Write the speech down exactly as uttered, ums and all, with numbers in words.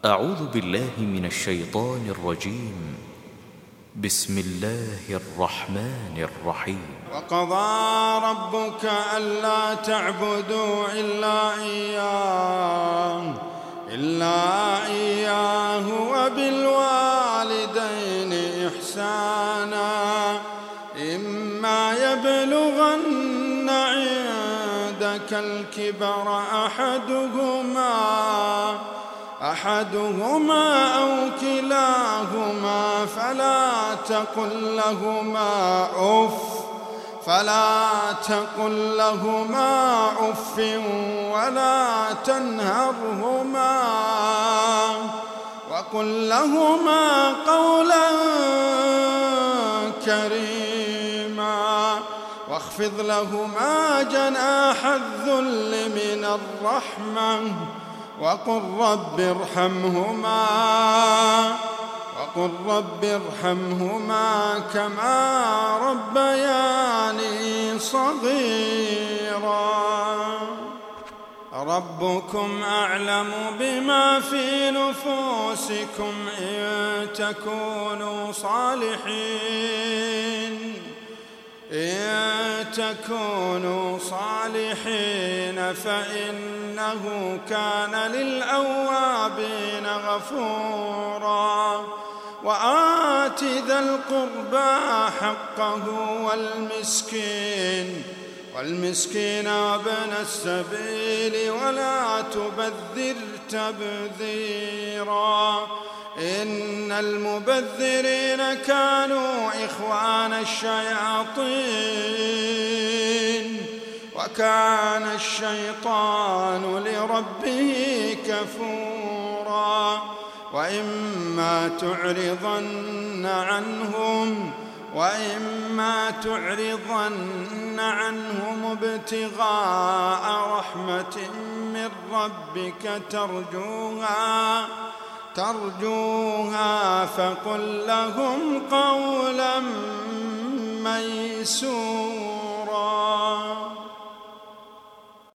أعوذ بالله من الشيطان الرجيم. بسم الله الرحمن الرحيم. وقضى ربك ألا تعبدوا إلا إياه إلا إياه وبالوالدين إحسانا إما يبلغن عندك الكبر أحدهما أحدهما أو كلاهما فلا تقل لهما أف فلا تقل لهما أف ولا تنهرهما وقل لهما قولا كريما واخفض لهما جناح الذل من الرحمة وقل رب ارحمهما وقل رب ارحمهما كما ربياني صغيرا. ربكم أعلم بما في نفوسكم إن تكونوا صالحين إن تكونوا صالحين فإنه كان للأوابين غفورا. وآت ذا القربى حقه والمسكين والمسكين وابن السبيل ولا تبذر تبذيرا إن المبذرين كانوا إخوان الشياطين وكان الشيطان لربه كفورا. وإما تعرضن عنهم وإما تعرضن عنهم ابتغاء رحمة من ربك ترجوها ترجوها فقل لهم قولا ميسورا.